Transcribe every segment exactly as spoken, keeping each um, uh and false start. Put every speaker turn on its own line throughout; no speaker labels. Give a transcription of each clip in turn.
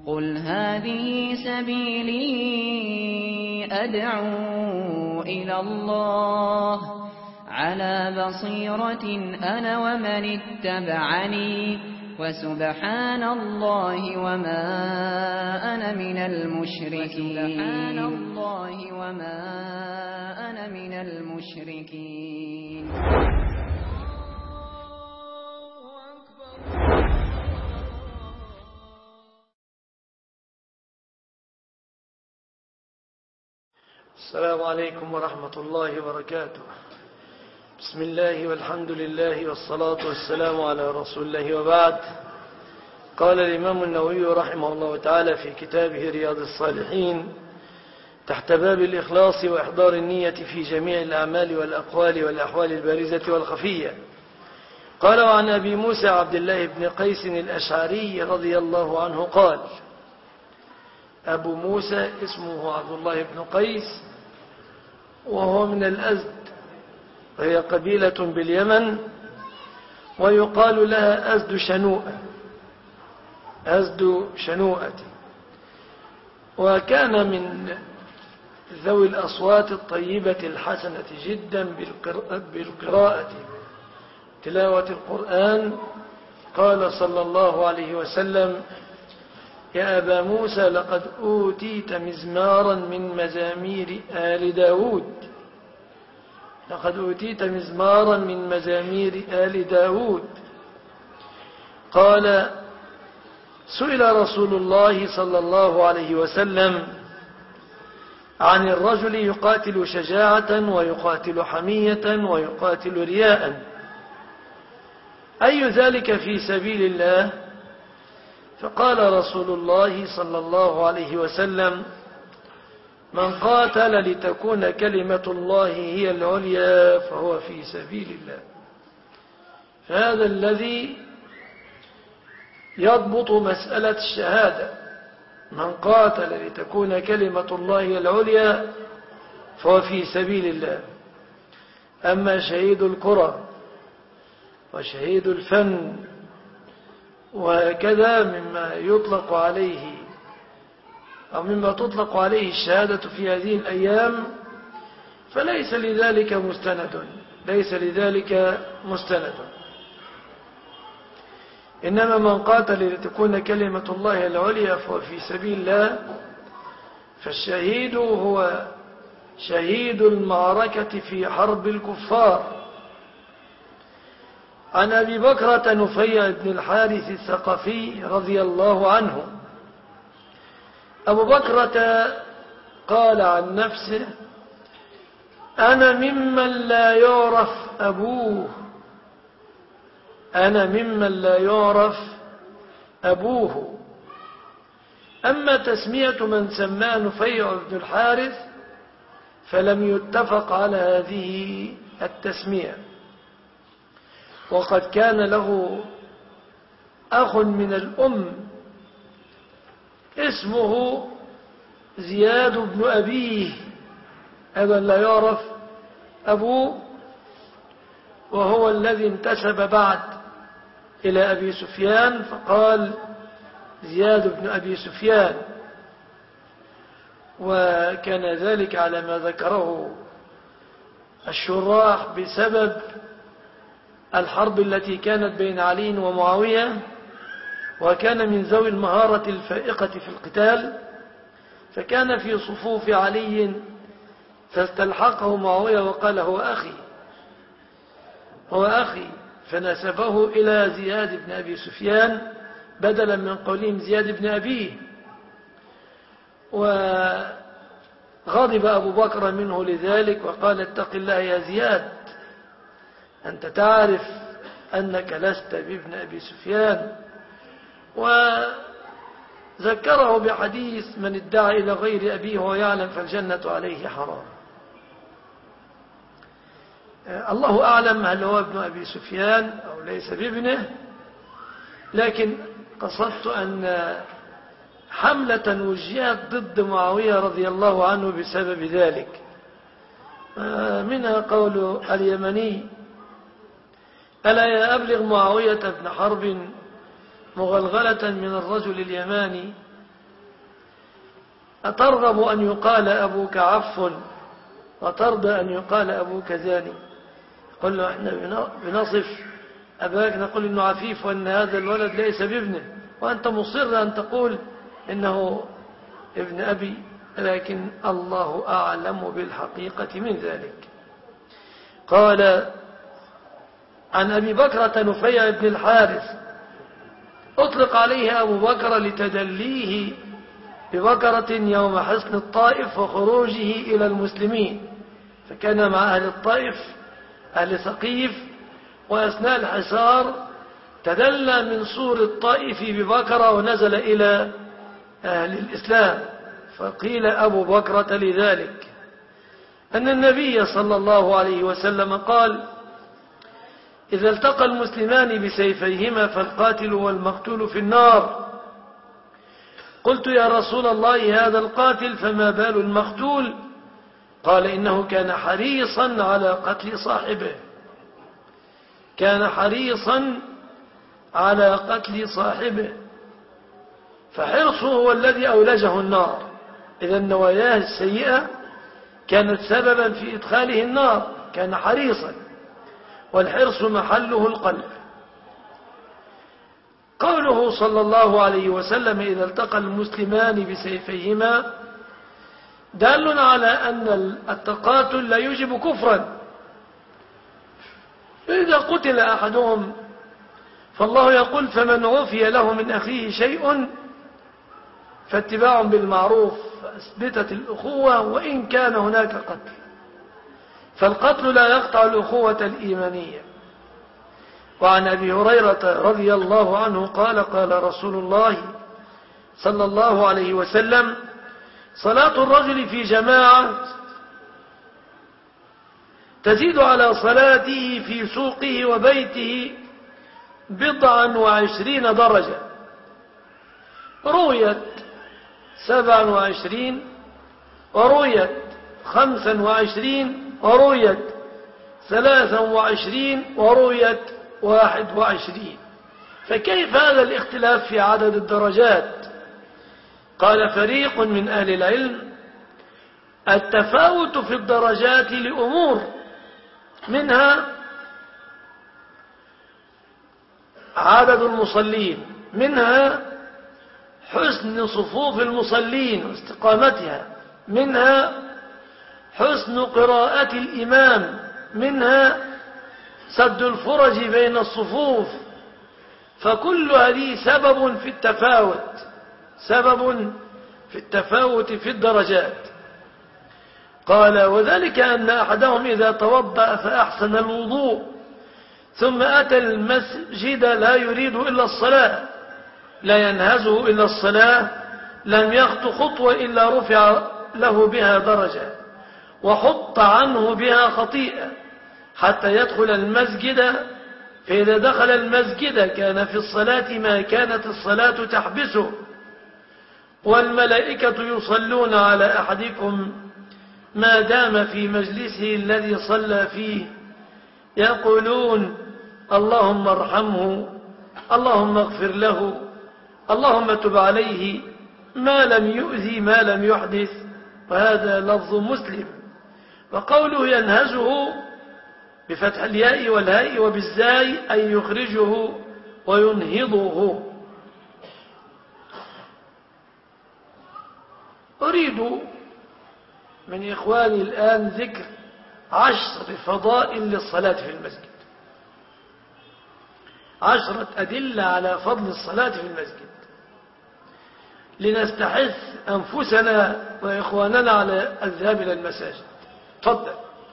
قل هذه سبيلي أدعو إلى الله على بصيرة أنا ومن اتبعني وسبحان الله وما أنا من المشركين سبحان الله وما أنا من المشركين.
السلام عليكم ورحمة الله وبركاته. بسم الله والحمد لله والصلاة والسلام على رسول الله وبعد. قال الإمام النووي رحمه الله تعالى في كتابه رياض الصالحين تحت باب الإخلاص وإحضار النية في جميع الأعمال والأقوال والأحوال البارزة والخفية. قال وعن أبي موسى عبد الله بن قيس الأشعري رضي الله عنه قال: أبو موسى اسمه عبد الله بن قيس وهو من الأزد، وهي قبيلة باليمن ويقال لها أزد شنوءة أزد شنوءة وكان من ذوي الأصوات الطيبة الحسنة جدا بالقراءة تلاوة القرآن. قال صلى الله عليه وسلم: يا أبا موسى لقد أوتيت مزمارا من مزامير آل داود لقد أوتيت مزمارا من مزامير آل داود. قال: سئل رسول الله صلى الله عليه وسلم عن الرجل يقاتل شجاعة ويقاتل حمية ويقاتل رياء، أي ذلك في سبيل الله؟ فقال رسول الله صلى الله عليه وسلم: من قاتل لتكون كلمة الله هي العليا فهو في سبيل الله. فهذا الذي يضبط مسألة الشهادة: من قاتل لتكون كلمة الله هي العليا فهو في سبيل الله. أما شهيد الكرة وشهيد الفن وكذا مما يطلق عليه أو مما تطلق عليه الشهادة في هذه الأيام فليس لذلك مستند ليس لذلك مستند إنما من قاتل لتكون كلمة الله العليا فهو في سبيل الله. فالشهيد هو شهيد المعركة في حرب الكفار. عن أبي بكرة نفيع بن الحارث الثقفي رضي الله عنه: أبو بكرة قال عن نفسه: أنا ممن لا يعرف أبوه أنا ممن لا يعرف أبوه. أما تسمية من سماه نفيع بن الحارث فلم يتفق على هذه التسمية، وقد كان له أخ من الأم اسمه زياد بن أبيه، هذا لا يعرف أبوه، وهو الذي انتسب بعد إلى أبي سفيان فقال زياد بن أبي سفيان. وكان ذلك على ما ذكره الشراح بسبب الحرب التي كانت بين علي ومعاوية، وكان من ذوي المهارة الفائقة في القتال، فكان في صفوف علي فاستلحقه معاوية وقال: هو أخي هو أخي فنسبه إلى زياد بن أبي سفيان بدلا من قولهم زياد بن أبيه. وغضب أبو بكر منه لذلك وقال: اتق الله يا زياد، أنت تعرف أنك لست بابن أبي سفيان. وذكره بحديث: من ادعى إلى غير أبيه ويعلم فالجنة عليه حرام. الله أعلم هل هو ابن أبي سفيان أو ليس بابنه، لكن قصدت أن حملة وجهت ضد معاوية رضي الله عنه بسبب ذلك. منها قول اليمني: ألا يا أبلغ معاوية بن حرب مغلغلة من الرجل اليماني أترغب أن يقال أبوك عف وترضى أن يقال أبوك زاني؟ قل له احنا بنصف أباك نقول إنه عفيف وأن هذا الولد ليس بابنه، وأنت مصر أن تقول إنه ابن أبي، لكن الله أعلم بالحقيقة من ذلك. قال عن أبي بكرة نفيع بن الحارث أطلق عليه أبو بكر لتدليه ببكرة يوم حصن الطائف وخروجه إلى المسلمين، فكان مع أهل الطائف أهل ثقيف، وأثناء الحصار تدلى من سور الطائف ببكرة ونزل إلى أهل الإسلام، فقيل أبو بكرة لذلك. أن النبي صلى الله عليه وسلم قال: إذا التقى المسلمان بسيفيهما فالقاتل والمقتول في النار. قلت يا رسول الله هذا القاتل فما بال المقتول؟ قال إنه كان حريصا على قتل صاحبه، كان حريصا على قتل صاحبه، فحرصه هو الذي أولجه النار. إذا نواياه السيئة كانت سببا في إدخاله النار، كان حريصا، والحرص محله القلب. قوله صلى الله عليه وسلم إذا التقى المسلمان بسيفيهما دال على أن التقاتل لا يوجب كفرا، فإذا قتل أحدهم فالله يقول فمن عفي له من أخيه شيء فاتباع بالمعروف فأثبتت الأخوة وإن كان هناك قتل، فالقتل لا يقطع الأخوة الإيمانية. وعن أبي هريرة رضي الله عنه قال قال رسول الله صلى الله عليه وسلم صلاة الرجل في جماعة تزيد على صلاته في سوقه وبيته بضعا وعشرين درجة، رويت سبعا وعشرين ورويت خمسا وعشرين ورويت ثلاثا وعشرين ورويت واحد وعشرين. فكيف هذا الاختلاف في عدد الدرجات؟ قال فريق من أهل العلم التفاوت في الدرجات لأمور، منها عدد المصلين، منها حسن صفوف المصلين واستقامتها، منها حسن قراءة الإمام، منها سد الفرج بين الصفوف، فكل هذه سبب في التفاوت، سبب في التفاوت في الدرجات. قال وذلك أن أحدهم إذا توضأ فأحسن الوضوء ثم أتى المسجد لا يريد إلا الصلاة، لا ينهزه إلا الصلاة، لم يخط خطوة إلا رفع له بها درجة وحط عنه بها خطيئة حتى يدخل المسجد، فإذا دخل المسجد كان في الصلاة ما كانت الصلاة تحبسه، والملائكة يصلون على أحدكم ما دام في مجلسه الذي صلى فيه، يقولون اللهم ارحمه، اللهم اغفر له، اللهم تب عليه، ما لم يؤذي ما لم يحدث. وهذا لفظ مسلم. وقوله ينهزه بفتح الياء والهاء وبالزاي أي يخرجه وينهضه. أريد من إخواني الآن ذكر عشر فضائل للصلاة في المسجد، عشرة أدلة على فضل الصلاة في المسجد، لنستحث أنفسنا وإخواننا على الذهاب إلى المساجد. تفضل.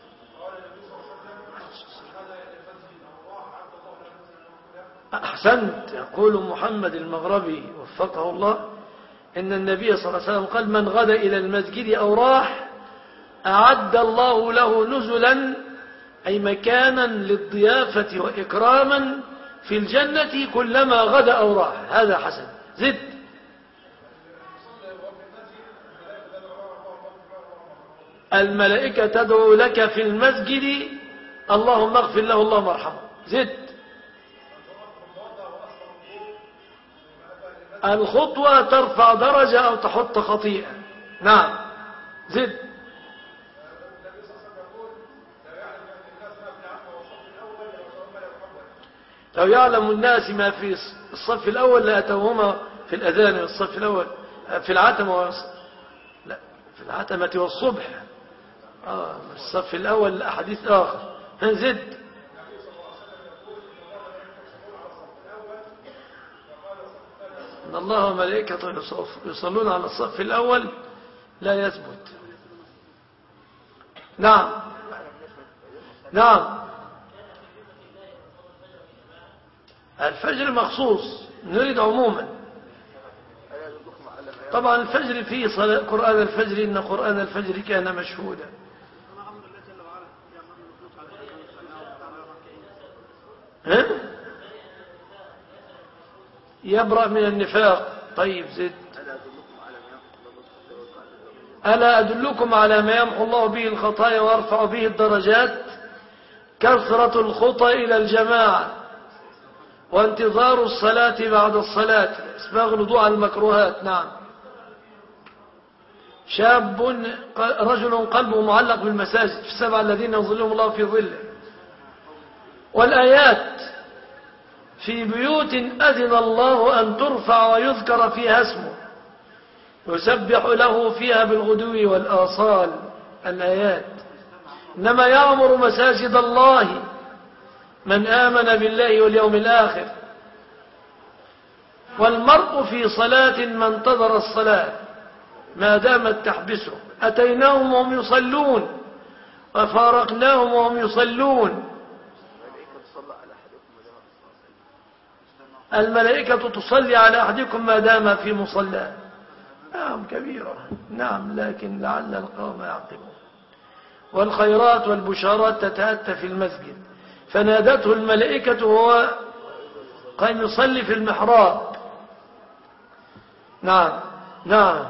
أحسنت. يقول محمد المغربي وفقه الله إن النبي صلى الله عليه وسلم قال من غدا إلى المسجد أو راح أعد الله له نزلا، أي مكانا للضيافة وإكراما في الجنة كلما غدا أو راح. هذا حسن. زد. الملائكة تدعو لك في المسجد اللهم اغفر له اللهم ارحمه. زد. الخطوة ترفع درجة أو تحط خطيئة. نعم زد. لو يعلم الناس ما في الصف الأول لأتوهما في الأذان والصف الأول في العتمة لا في العتمة والصبح آه الصف الأول أحاديث آخر. زد. إن الله وملائكته يصلون على الصف الأول لا يثبت. نعم نعم الفجر مخصوص نريد عموما. طبعا الفجر فيه صلاة قرآن الفجر إن قرآن الفجر كان مشهودا. ها؟ يبرأ من النفاق. طيب زد. ألا أدلكم على ما يمحو الله به الخطايا ويرفع به الدرجات؟ كثرة الخطى إلى الجماعة وانتظار الصلاة بعد الصلاة اسباغ الوضوء على المكروهات. نعم شاب رجل قلبه معلق بالمساجد في السبع الذين يظلهم الله في ظله. والآيات في بيوت أذن الله أن ترفع ويذكر فيها اسمه يسبح له فيها بالغدو والآصال. الآيات إنما يعمر مساجد الله من آمن بالله واليوم الآخر. والمرء في صلاة ما انتظر الصلاة ما دامت تحبسه. أتيناهم وهم يصلون وفارقناهم وهم يصلون. الملائكة تصلي على أحدكم ما دام في مصلاه. نعم كبيرة. نعم لكن لعل القوم يعقلون. والخيرات والبشارات تتأتى في المسجد فنادته الملائكة وهو قام يصلي في المحراب. نعم نعم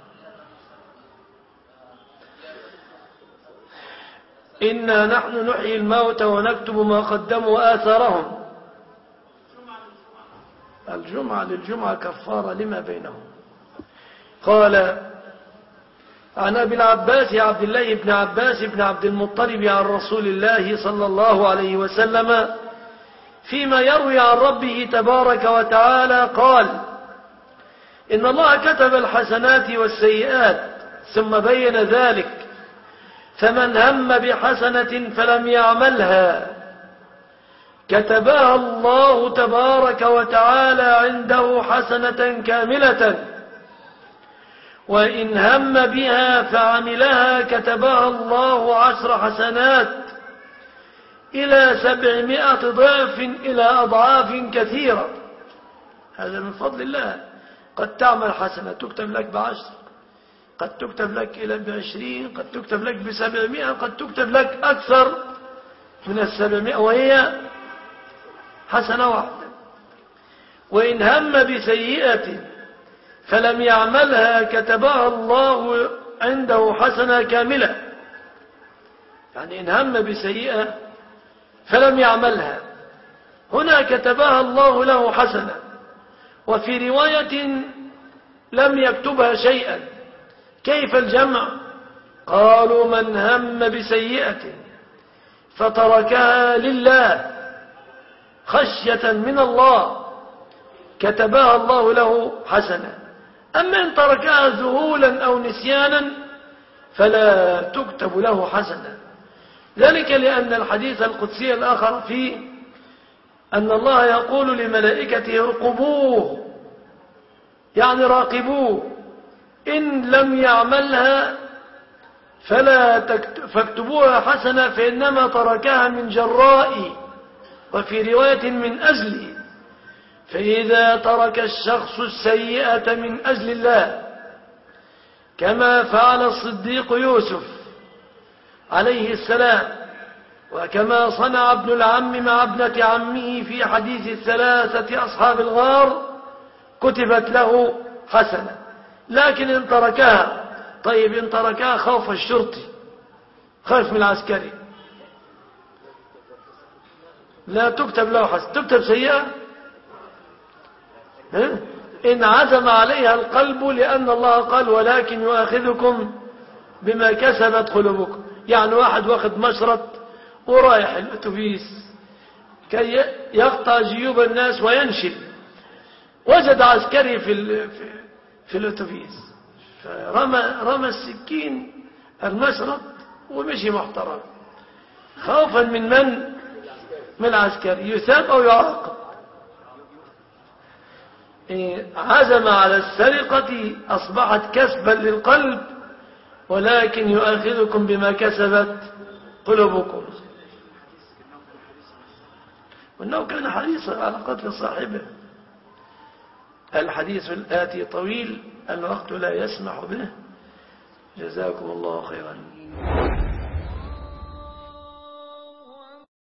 إنا نحن نحيي الموتى ونكتب ما قدموا وآثارهم. الجمعة للجمعة كفارة لما بينهم. قال عن أبي العباس عبد الله بن عباس بن عبد المطلب عن رسول الله صلى الله عليه وسلم فيما يروي عن ربه تبارك وتعالى قال إن الله كتب الحسنات والسيئات ثم بين ذلك فمن هم بحسنة فلم يعملها كتبها الله تبارك وتعالى عنده حسنة كاملة وإن هم بها فعملها كتبها الله عشر حسنات إلى سبعمائة ضعف إلى أضعاف كثيرة. هذا من فضل الله. قد تعمل حسنة تكتب لك بعشر قد تكتب لك إلى بعشرين قد تكتب لك بسبعمائة قد تكتب لك أكثر من السبعمائة وهي حسنة واحدة. وإن هم بسيئة فلم يعملها كتبها الله عنده حسنة كاملة. يعني إن هم بسيئة فلم يعملها هنا كتبها الله له حسنة. وفي رواية لم يكتبها شيئا. كيف الجمع؟ قالوا من هم بسيئة فتركها لله خشية من الله كتبها الله له حسنة. أما إن تركها ذهولا أو نسيانا فلا تكتب له حسنة. ذلك لأن الحديث القدسي الآخر فيه أن الله يقول لملائكته ارقبوه يعني راقبوه إن لم يعملها فلا فاكتبوها حسنة فإنما تركها من جرائي وفي رواية من أجلي. فإذا ترك الشخص السيئة من أجل الله كما فعل الصديق يوسف عليه السلام وكما صنع ابن العم مع ابنة عمه في حديث الثلاثة أصحاب الغار كتبت له حسنة. لكن إن تركها طيب إن تركها خوف الشرطي خاف من العسكري لا تكتب له حسنة. تكتب سيئة ها؟ إن عزم عليها القلب، لأن الله قال ولكن يؤاخذكم بما كسبت قلوبكم. يعني واحد واخد مشرط ورايح الأتوبيس كي يقطع جيوب الناس وينشل، وجد عسكري في في الأتوبيس، فرمى رمى السكين المشرط ومشي محترم، خوفا من من؟ من العسكري، يثاب أو يعاقب. عزم على السرقة أصبحت كسبا للقلب، ولكن يؤاخذكم بما كسبت قلوبكم. وأنه كان حريصا على قتل صاحبه. الحديث الآتي طويل، الوقت لا يسمح به. جزاكم الله خيرا.